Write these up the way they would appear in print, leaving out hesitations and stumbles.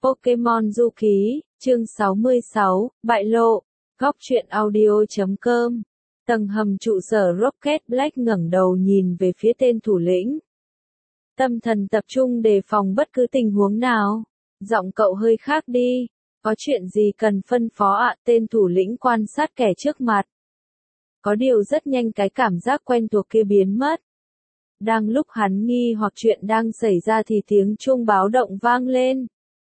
Pokemon Du Ký, chương 66, bại lộ, góc truyện audio.com. Tầng hầm trụ sở Rocket Black ngẩng đầu nhìn về phía tên thủ lĩnh. Tâm thần tập trung đề phòng bất cứ tình huống nào. Giọng cậu hơi khác đi. Có chuyện gì cần phân phó ạ? Tên thủ lĩnh quan sát kẻ trước mặt. Có điều rất nhanh cái cảm giác quen thuộc kia biến mất. Đang lúc hắn nghi hoặc chuyện đang xảy ra thì tiếng chuông báo động vang lên.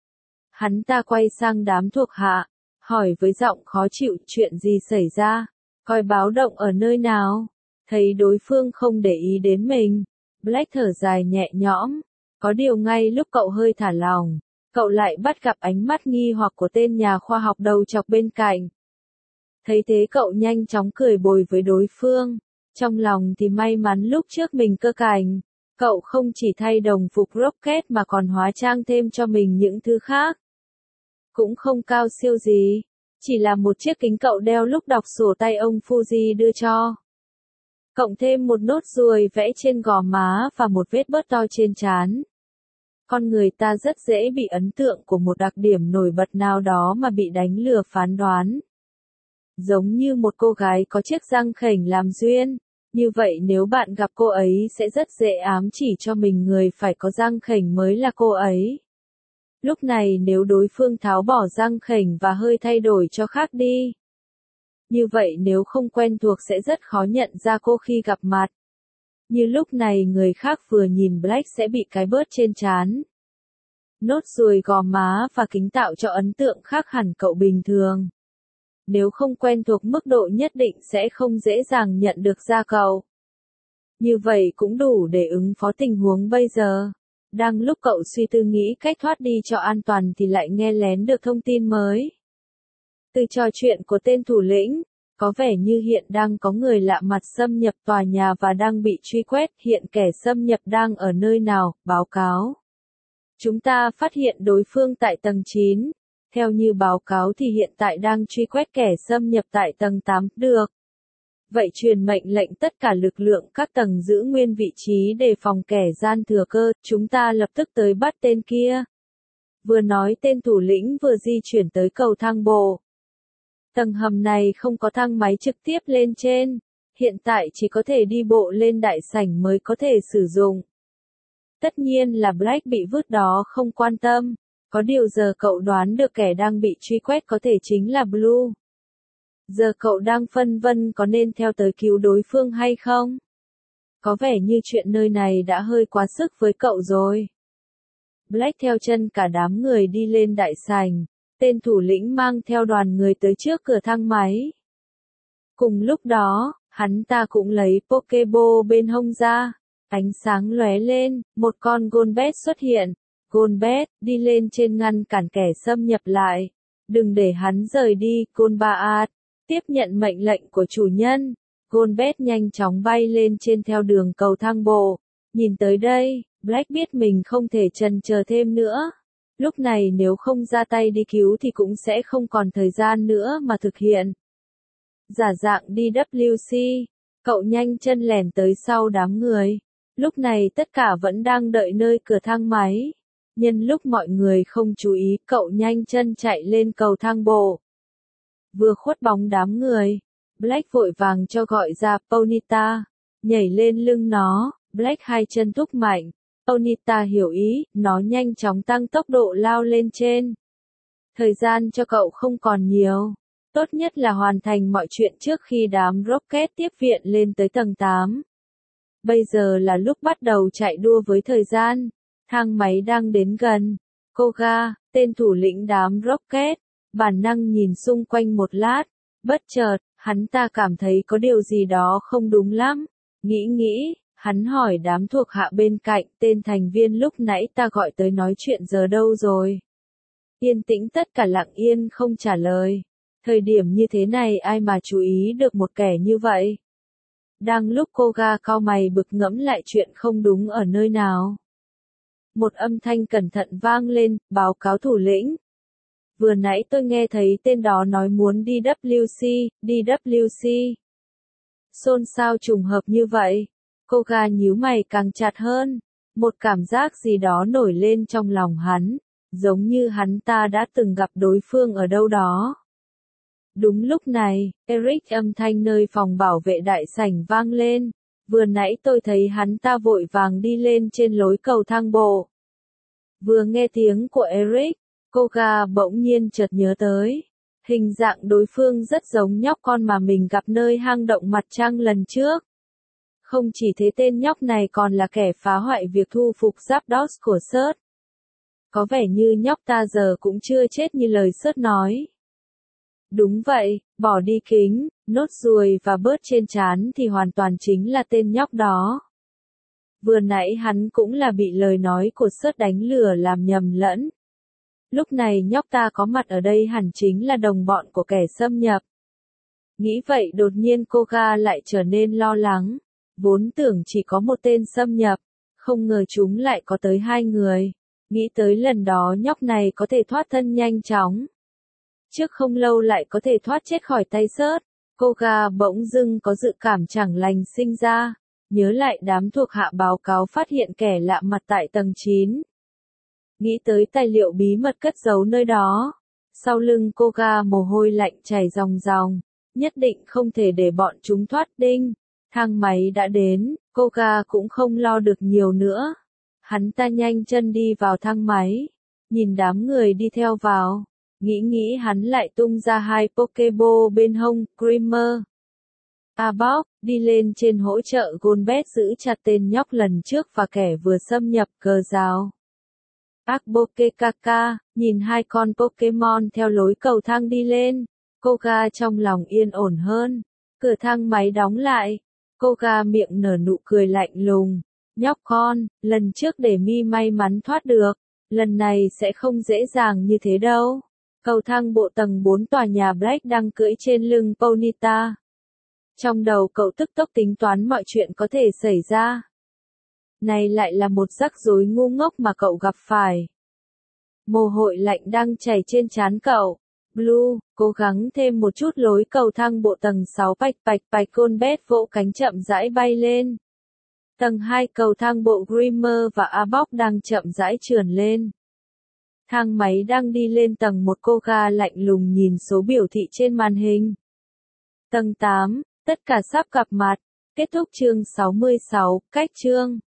Hắn ta quay sang đám thuộc hạ, hỏi với giọng khó chịu chuyện gì xảy ra, coi báo động ở nơi nào. Thấy đối phương không để ý đến mình, Black thở dài nhẹ nhõm. Có điều ngay lúc cậu hơi thả lỏng, cậu lại bắt gặp ánh mắt nghi hoặc của tên nhà khoa học đầu chọc bên cạnh. Thấy thế cậu nhanh chóng cười bồi với đối phương. Trong lòng thì may mắn lúc trước mình cơ cảnh, cậu không chỉ thay đồng phục Rocket mà còn hóa trang thêm cho mình những thứ khác. Cũng không cao siêu gì, chỉ là một chiếc kính cậu đeo lúc đọc sổ tay ông Fuji đưa cho. Cộng thêm một nốt ruồi vẽ trên gò má và một vết bớt to trên trán. Con người ta rất dễ bị ấn tượng của một đặc điểm nổi bật nào đó mà bị đánh lừa phán đoán. Giống như một cô gái có chiếc răng khểnh làm duyên, như vậy nếu bạn gặp cô ấy sẽ rất dễ ám chỉ cho mình người phải có răng khểnh mới là cô ấy. Lúc này nếu đối phương tháo bỏ răng khểnh và hơi thay đổi cho khác đi. Như vậy nếu không quen thuộc sẽ rất khó nhận ra cô khi gặp mặt. Như lúc này người khác vừa nhìn Black sẽ bị cái bớt trên trán. Nốt ruồi gò má và kính tạo cho ấn tượng khác hẳn cậu bình thường. Nếu không quen thuộc mức độ nhất định sẽ không dễ dàng nhận được ra cậu. Như vậy cũng đủ để ứng phó tình huống bây giờ. Đang lúc cậu suy tư nghĩ cách thoát đi cho an toàn thì lại nghe lén được thông tin mới. Từ trò chuyện của tên thủ lĩnh, có vẻ như hiện đang có người lạ mặt xâm nhập tòa nhà và đang bị truy quét. Hiện kẻ xâm nhập đang ở nơi nào? Báo cáo. Chúng ta phát hiện đối phương tại tầng 9. Theo như báo cáo thì hiện tại đang truy quét kẻ xâm nhập tại tầng 8. Được. Vậy truyền mệnh lệnh tất cả lực lượng các tầng giữ nguyên vị trí để phòng kẻ gian thừa cơ, chúng ta lập tức tới bắt tên kia. Vừa nói tên thủ lĩnh vừa di chuyển tới cầu thang bộ. Tầng hầm này không có thang máy trực tiếp lên trên, hiện tại chỉ có thể đi bộ lên đại sảnh mới có thể sử dụng. Tất nhiên là Black bị vứt đó không quan tâm, có điều giờ cậu đoán được kẻ đang bị truy quét có thể chính là Blue. Giờ cậu đang phân vân có nên theo tới cứu đối phương hay không? Có vẻ như chuyện nơi này đã hơi quá sức với cậu rồi. Black theo chân cả đám người đi lên đại sảnh, tên thủ lĩnh mang theo đoàn người tới trước cửa thang máy. Cùng lúc đó, hắn ta cũng lấy Pokeball bên hông ra, ánh sáng lóe lên, một con Golbat xuất hiện. Golbat, đi lên trên ngăn cản kẻ xâm nhập lại. Đừng để hắn rời đi, Golbat. Tiếp nhận mệnh lệnh của chủ nhân, Golbat nhanh chóng bay lên trên theo đường cầu thang bộ. Nhìn tới đây, Black biết mình không thể chần chờ thêm nữa. Lúc này nếu không ra tay đi cứu thì cũng sẽ không còn thời gian nữa mà thực hiện. Giả dạng DWC, cậu nhanh chân lẻn tới sau đám người. Lúc này tất cả vẫn đang đợi nơi cửa thang máy. Nhân lúc mọi người không chú ý, cậu nhanh chân chạy lên cầu thang bộ. Vừa khuất bóng đám người, Black vội vàng cho gọi ra Ponyta, nhảy lên lưng nó, Black hai chân thúc mạnh. Ponyta hiểu ý, nó nhanh chóng tăng tốc độ lao lên trên. Thời gian cho cậu không còn nhiều, tốt nhất là hoàn thành mọi chuyện trước khi đám Rocket tiếp viện lên tới tầng 8. Bây giờ là lúc bắt đầu chạy đua với thời gian, thang máy đang đến gần. Koga, tên thủ lĩnh đám Rocket, bản năng nhìn xung quanh một lát, bất chợt, hắn ta cảm thấy có điều gì đó không đúng lắm. Nghĩ, hắn hỏi đám thuộc hạ bên cạnh, tên thành viên lúc nãy ta gọi tới nói chuyện giờ đâu rồi? Yên tĩnh, tất cả lặng yên không trả lời. Thời điểm như thế này ai mà chú ý được một kẻ như vậy? Đang lúc Koga cau mày bực ngẫm lại chuyện không đúng ở nơi nào. Một âm thanh cẩn thận vang lên, báo cáo thủ lĩnh. Vừa nãy tôi nghe thấy tên đó nói muốn DWC. Xôn xao trùng hợp như vậy. Koga nhíu mày càng chặt hơn. Một cảm giác gì đó nổi lên trong lòng hắn. giống như hắn ta đã từng gặp đối phương ở đâu đó. Đúng lúc này, Eric âm thanh nơi phòng bảo vệ đại sảnh vang lên. Vừa nãy tôi thấy hắn ta vội vàng đi lên trên lối cầu thang bộ. Vừa nghe tiếng của Eric, Koga bỗng nhiên chợt nhớ tới. Hình dạng đối phương rất giống nhóc con mà mình gặp nơi hang động mặt trăng lần trước. Không chỉ thế, tên nhóc này còn là kẻ phá hoại việc thu phục giáp DOS của Surt. Có vẻ như nhóc ta giờ cũng chưa chết như lời Surt nói. Đúng vậy, bỏ đi kính, nốt ruồi và bớt trên trán thì hoàn toàn chính là tên nhóc đó. Vừa nãy hắn cũng là bị lời nói của Surt đánh lừa làm nhầm lẫn. Lúc này nhóc ta có mặt ở đây hẳn chính là đồng bọn của kẻ xâm nhập. Nghĩ vậy đột nhiên Koga lại trở nên lo lắng. Vốn tưởng chỉ có một tên xâm nhập, không ngờ chúng lại có tới 2 người. Nghĩ tới lần đó nhóc này có thể thoát thân nhanh chóng. Trước không lâu lại có thể thoát chết khỏi tay Surt. Koga bỗng dưng có dự cảm chẳng lành sinh ra. Nhớ lại đám thuộc hạ báo cáo phát hiện kẻ lạ mặt tại tầng 9. Nghĩ tới tài liệu bí mật cất giấu nơi đó. Sau lưng Koga mồ hôi lạnh chảy ròng ròng. Nhất định không thể để bọn chúng thoát đinh. Thang máy đã đến, Koga cũng không lo được nhiều nữa. Hắn ta nhanh chân đi vào thang máy. Nhìn đám người đi theo vào. Nghĩ hắn lại tung ra 2 Pokeball bên hông, Grimer. Arbok, đi lên trên hỗ trợ Golbet giữ chặt tên nhóc lần trước và kẻ vừa xâm nhập cờ rào. Arbokekaka, nhìn 2 con Pokemon theo lối cầu thang đi lên. Koga trong lòng yên ổn hơn. Cửa thang máy đóng lại. Koga miệng nở nụ cười lạnh lùng. Nhóc con, lần trước để mi may mắn thoát được. Lần này sẽ không dễ dàng như thế đâu. Cầu thang bộ tầng 4 tòa nhà Black đang cưỡi trên lưng Ponyta. Trong đầu cậu tức tốc tính toán mọi chuyện có thể xảy ra. Này lại là một rắc rối ngu ngốc mà cậu gặp phải. Mồ hôi lạnh đang chảy trên trán cậu. Blue, cố gắng thêm một chút lối cầu thang bộ tầng 6 bạch Golbet vỗ cánh chậm rãi bay lên. Tầng 2 cầu thang bộ Grimer và Arbok đang chậm rãi trườn lên. Thang máy đang đi lên tầng 1, Koga lạnh lùng nhìn số biểu thị trên màn hình. Tầng 8, tất cả sắp gặp mặt. Kết thúc chương 66, cách chương.